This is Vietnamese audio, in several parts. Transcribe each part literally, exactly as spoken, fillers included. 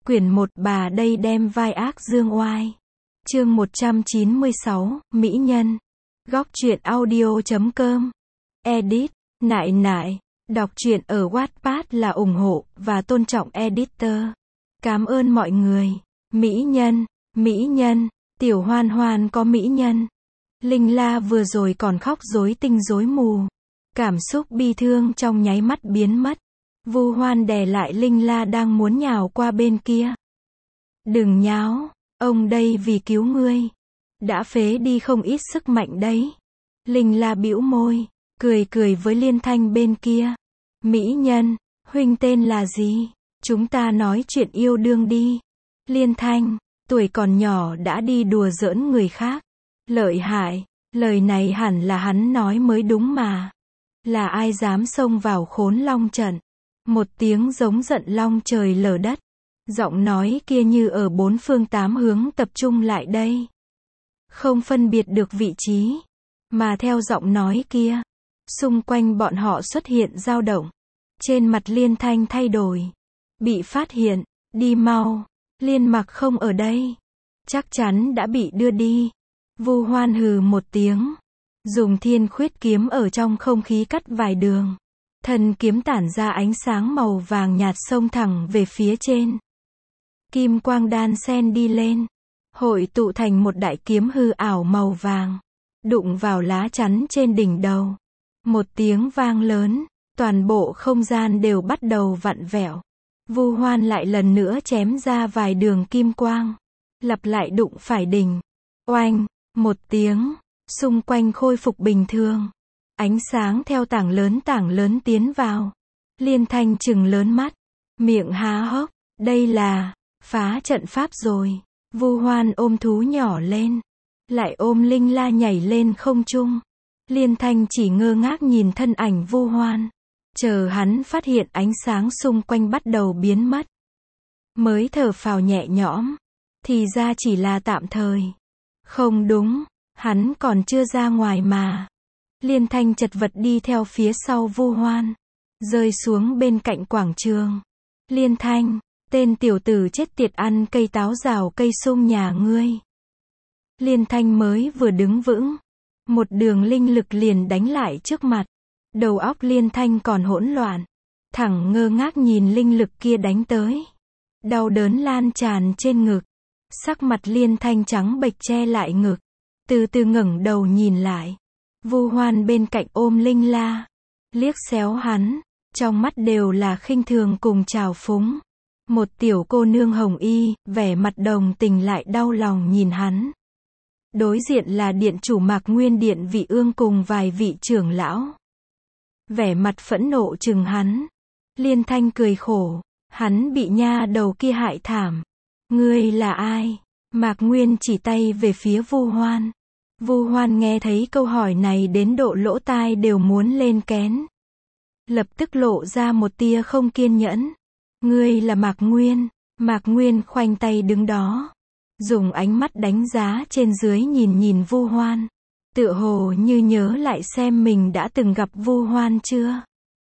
Quyển một bà đây đem vai ác dương oai. Chương một trăm chín mươi sáu, Mỹ Nhân. Góc truyện audio chấm com. Edit. Nại nại. Đọc truyện ở Wattpad là ủng hộ và tôn trọng editor. Cảm ơn mọi người. Mỹ nhân. Mỹ nhân. Tiểu Hoan Hoan có mỹ nhân. Linh La vừa rồi còn khóc rối tinh rối mù. Cảm xúc bi thương trong nháy mắt biến mất. Vu Hoan đè lại Linh La đang muốn nhào qua bên kia. Đừng nháo, ông đây vì cứu ngươi. Đã phế đi không ít sức mạnh đấy. Linh La bĩu môi, cười cười với Liên Thanh bên kia. Mỹ nhân, huynh tên là gì? Chúng ta nói chuyện yêu đương đi. Liên Thanh, tuổi còn nhỏ đã đi đùa giỡn người khác. Lợi hại, lời này hẳn là hắn nói mới đúng mà. Là ai dám xông vào Khốn Long trận? Một tiếng giống giận long trời lở đất. Giọng nói kia như ở bốn phương tám hướng tập trung lại đây. Không phân biệt được vị trí. Mà theo giọng nói kia, xung quanh bọn họ xuất hiện dao động. Trên mặt Liên Thanh thay đổi. Bị phát hiện, đi mau. Liên Mặc không ở đây. Chắc chắn đã bị đưa đi. Vu Hoan hừ một tiếng. Dùng thiên khuyết kiếm ở trong không khí cắt vài đường. Thân kiếm tản ra ánh sáng màu vàng nhạt xông thẳng về phía trên. Kim quang đan sen đi lên. Hội tụ thành một đại kiếm hư ảo màu vàng. Đụng vào lá chắn trên đỉnh đầu. Một tiếng vang lớn. Toàn bộ không gian đều bắt đầu vặn vẹo. Vu Hoan lại lần nữa chém ra vài đường kim quang. Lặp lại đụng phải đỉnh. Oanh, một tiếng. Xung quanh khôi phục bình thường. Ánh sáng theo tảng lớn tảng lớn tiến vào. Liên Thanh trừng lớn mắt. Miệng há hốc. Đây là phá trận pháp rồi. Vu Hoan ôm thú nhỏ lên. Lại ôm Linh La nhảy lên không trung. Liên Thanh chỉ ngơ ngác nhìn thân ảnh Vu Hoan. Chờ hắn phát hiện ánh sáng xung quanh bắt đầu biến mất. Mới thở phào nhẹ nhõm. Thì ra chỉ là tạm thời. Không đúng. Hắn còn chưa ra ngoài mà. Liên Thanh chật vật đi theo phía sau Vu Hoan. Rơi xuống bên cạnh quảng trường. Liên Thanh, tên tiểu tử chết tiệt ăn cây táo rào cây sung nhà ngươi. Liên Thanh mới vừa đứng vững. Một đường linh lực liền đánh lại trước mặt. Đầu óc Liên Thanh còn hỗn loạn. Thẳng ngơ ngác nhìn linh lực kia đánh tới. Đau đớn lan tràn trên ngực. Sắc mặt Liên Thanh trắng bệch che lại ngực. Từ từ ngẩng đầu nhìn lại. Vu Hoan bên cạnh ôm Linh La. Liếc xéo hắn. Trong mắt đều là khinh thường cùng trào phúng. Một tiểu cô nương hồng y, vẻ mặt đồng tình lại đau lòng nhìn hắn. Đối diện là điện chủ Mạc Nguyên Điện Vị Ương cùng vài vị trưởng lão. Vẻ mặt phẫn nộ chừng hắn. Liên Thanh cười khổ. Hắn bị nha đầu kia hại thảm. Ngươi là ai? Mạc Nguyên chỉ tay về phía Vu Hoan. Vu Hoan nghe thấy câu hỏi này đến độ lỗ tai đều muốn lên kén. Lập tức lộ ra một tia không kiên nhẫn. Ngươi là Mạc Nguyên. Mạc Nguyên khoanh tay đứng đó. Dùng ánh mắt đánh giá trên dưới nhìn nhìn Vu Hoan. Tựa hồ như nhớ lại xem mình đã từng gặp Vu Hoan chưa.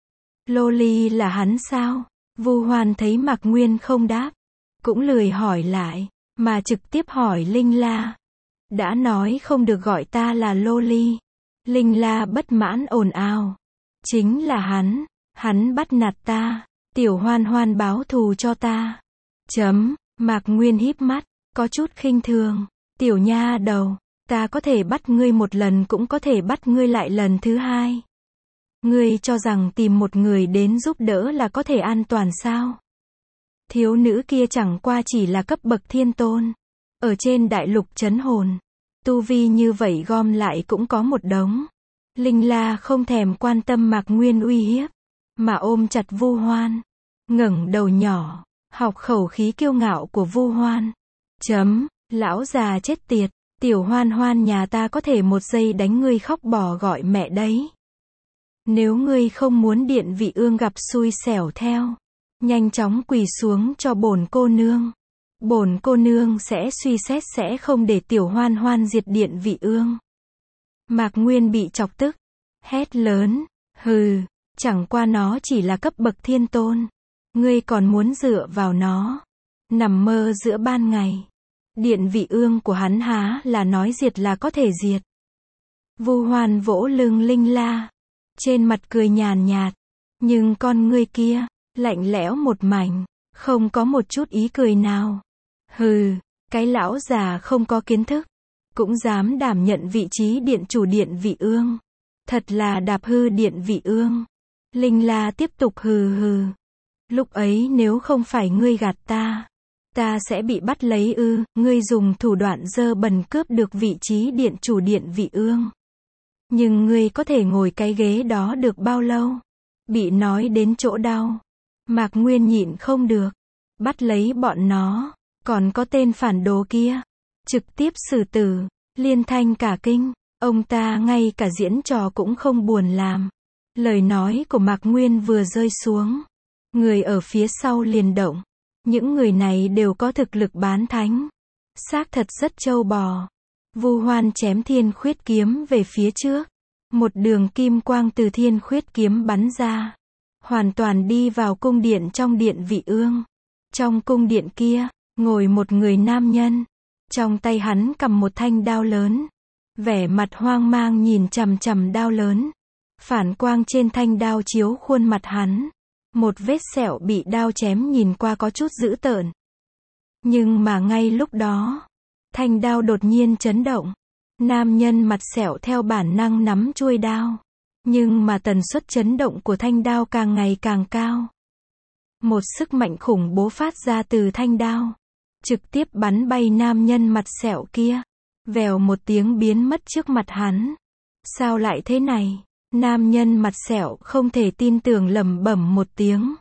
Loli là hắn sao? Vu Hoan thấy Mạc Nguyên không đáp. Cũng lười hỏi lại. Mà trực tiếp hỏi Linh La. Đã nói không được gọi ta là Loli. Linh La bất mãn ồn ào. Chính là hắn. Hắn bắt nạt ta. Tiểu Hoan Hoan báo thù cho ta. Chấm. Mạc Nguyên híp mắt. Có chút khinh thường. Tiểu nha đầu. Ta có thể bắt ngươi một lần cũng có thể bắt ngươi lại lần thứ hai. Ngươi cho rằng tìm một người đến giúp đỡ là có thể an toàn sao? Thiếu nữ kia chẳng qua chỉ là cấp bậc thiên tôn. Ở trên đại lục trấn hồn. Tu vi như vậy gom lại cũng có một đống. Linh La không thèm quan tâm Mạc Nguyên uy hiếp. Mà ôm chặt Vu Hoan. Ngẩng đầu nhỏ. Học khẩu khí kiêu ngạo của Vu Hoan. Chấm. Lão già chết tiệt. Tiểu Hoan Hoan nhà ta có thể một giây đánh ngươi khóc bò gọi mẹ đấy. Nếu ngươi không muốn Điện Vị Ương gặp xui xẻo theo. Nhanh chóng quỳ xuống cho bổn cô nương. Bổn cô nương sẽ suy xét sẽ không để Tiểu Hoan Hoan diệt Điện Vị Ương. Mạc Nguyên bị chọc tức. Hét lớn. Hừ. Chẳng qua nó chỉ là cấp bậc thiên tôn. Ngươi còn muốn dựa vào nó. nằm mơ giữa ban ngày. Điện vị ương của hắn há là nói diệt là có thể diệt. Vu Hoan vỗ lưng Linh La, trên mặt cười nhàn nhạt, nhưng con ngươi kia, lạnh lẽo một mảnh, không có một chút ý cười nào. Hừ, cái lão già không có kiến thức, cũng dám đảm nhận vị trí điện chủ điện vị ương. Thật là đạp hư điện vị ương. Linh La tiếp tục hừ hừ. Lúc ấy nếu không phải ngươi gạt ta, ta sẽ bị bắt lấy ư, ngươi dùng thủ đoạn dơ bẩn cướp được vị trí điện chủ điện vị ương. Nhưng ngươi có thể ngồi cái ghế đó được bao lâu? Bị nói đến chỗ đau, Mạc Nguyên nhịn không được, bắt lấy bọn nó, còn có tên phản đồ kia, trực tiếp xử tử. Liên Thanh cả kinh, ông ta ngay cả diễn trò cũng không buồn làm. Lời nói của Mạc Nguyên vừa rơi xuống, người ở phía sau liền động. Những người này đều có thực lực bán thánh, xác thật rất trâu bò. Vu Hoan chém thiên khuyết kiếm về phía trước, một đường kim quang từ thiên khuyết kiếm bắn ra, hoàn toàn đi vào cung điện trong điện vị ương. Trong cung điện kia, ngồi một người nam nhân, trong tay hắn cầm một thanh đao lớn, vẻ mặt hoang mang nhìn chằm chằm đao lớn. Phản quang trên thanh đao chiếu khuôn mặt hắn, một vết sẹo bị đao chém nhìn qua có chút dữ tợn. Nhưng mà ngay lúc đó, thanh đao đột nhiên chấn động. Nam nhân mặt sẹo theo bản năng nắm chuôi đao, nhưng mà tần suất chấn động của thanh đao càng ngày càng cao. Một sức mạnh khủng bố phát ra từ thanh đao, trực tiếp bắn bay nam nhân mặt sẹo kia, vèo một tiếng biến mất trước mặt hắn. Sao lại thế này? Nam nhân mặt sẹo không thể tin tưởng lẩm bẩm một tiếng.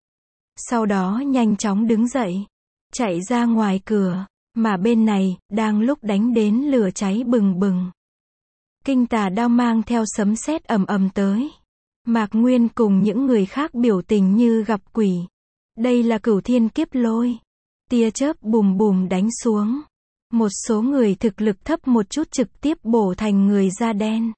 Sau đó nhanh chóng đứng dậy, chạy ra ngoài cửa, mà bên này, đang lúc đánh đến lửa cháy bừng bừng. Kinh tà đao mang theo sấm sét ầm ầm tới. Mạc Nguyên cùng những người khác biểu tình như gặp quỷ. Đây là cửu thiên kiếp lôi. Tia chớp bùm bùm đánh xuống. Một số người thực lực thấp một chút trực tiếp bổ thành người da đen.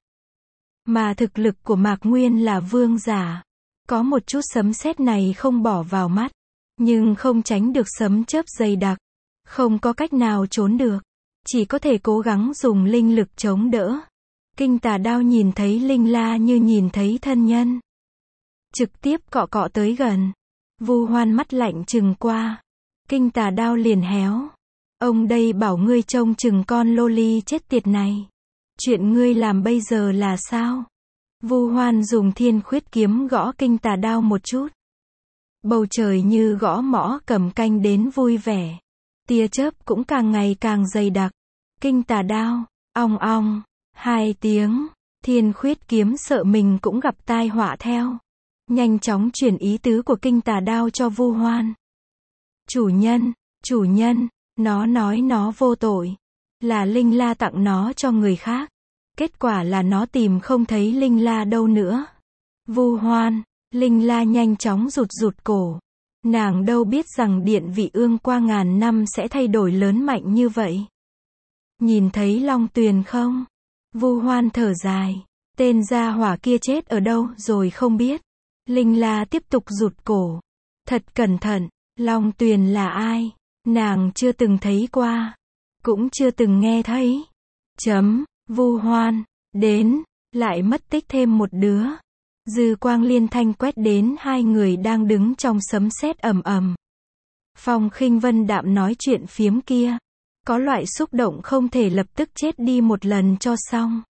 Mà thực lực của Mạc Nguyên là vương giả. Có một chút sấm sét này không bỏ vào mắt, nhưng không tránh được sấm chớp dày đặc. Không có cách nào trốn được, chỉ có thể cố gắng dùng linh lực chống đỡ. Kinh tà đao nhìn thấy Linh La như nhìn thấy thân nhân, trực tiếp cọ cọ tới gần. Vu Hoan mắt lạnh trừng qua, kinh tà đao liền héo. Ông đây bảo ngươi trông chừng con loli chết tiệt này. Chuyện ngươi làm bây giờ là sao? Vu Hoan dùng thiên khuyết kiếm gõ kinh tà đao một chút. Bầu trời như gõ mõ cầm canh đến vui vẻ. Tia chớp cũng càng ngày càng dày đặc. Kinh tà đao, ong ong, hai tiếng, thiên khuyết kiếm sợ mình cũng gặp tai họa theo. Nhanh chóng truyền ý tứ của kinh tà đao cho Vu Hoan. Chủ nhân, chủ nhân, nó nói nó vô tội. Là Linh La tặng nó cho người khác. Kết quả là nó tìm không thấy Linh La đâu nữa. Vu Hoan, Linh La nhanh chóng rụt rụt cổ. Nàng đâu biết rằng điện vị ương qua ngàn năm sẽ thay đổi lớn mạnh như vậy. Nhìn thấy Long Tuyền không? Vu Hoan thở dài. Tên gia hỏa kia chết ở đâu rồi không biết. Linh La tiếp tục rụt cổ. Thật cẩn thận, Long Tuyền là ai? Nàng chưa từng thấy qua. Cũng chưa từng nghe thấy. Chấm, Vu Hoan, đến, lại mất tích thêm một đứa. Dư quang liên thanh quét đến hai người đang đứng trong sấm sét ầm ầm. Phong Khinh Vân đạm nói chuyện phiếm kia, có loại xúc động không thể lập tức chết đi một lần cho xong.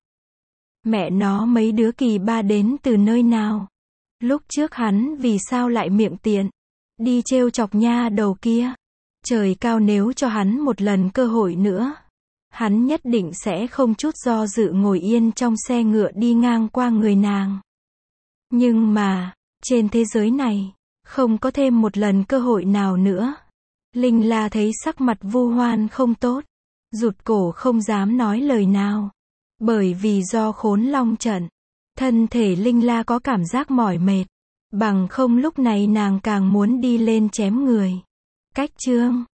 Mẹ nó mấy đứa kỳ ba đến từ nơi nào? Lúc trước hắn vì sao lại miệng tiện, đi trêu chọc nha đầu kia. Trời cao nếu cho hắn một lần cơ hội nữa, hắn nhất định sẽ không chút do dự ngồi yên trong xe ngựa đi ngang qua người nàng. Nhưng mà, trên thế giới này, không có thêm một lần cơ hội nào nữa. Linh La thấy sắc mặt Vu Hoan không tốt, rụt cổ không dám nói lời nào. Bởi vì do khốn long trận, thân thể Linh La có cảm giác mỏi mệt. Bằng không lúc này nàng càng muốn đi lên chém người. Cách chương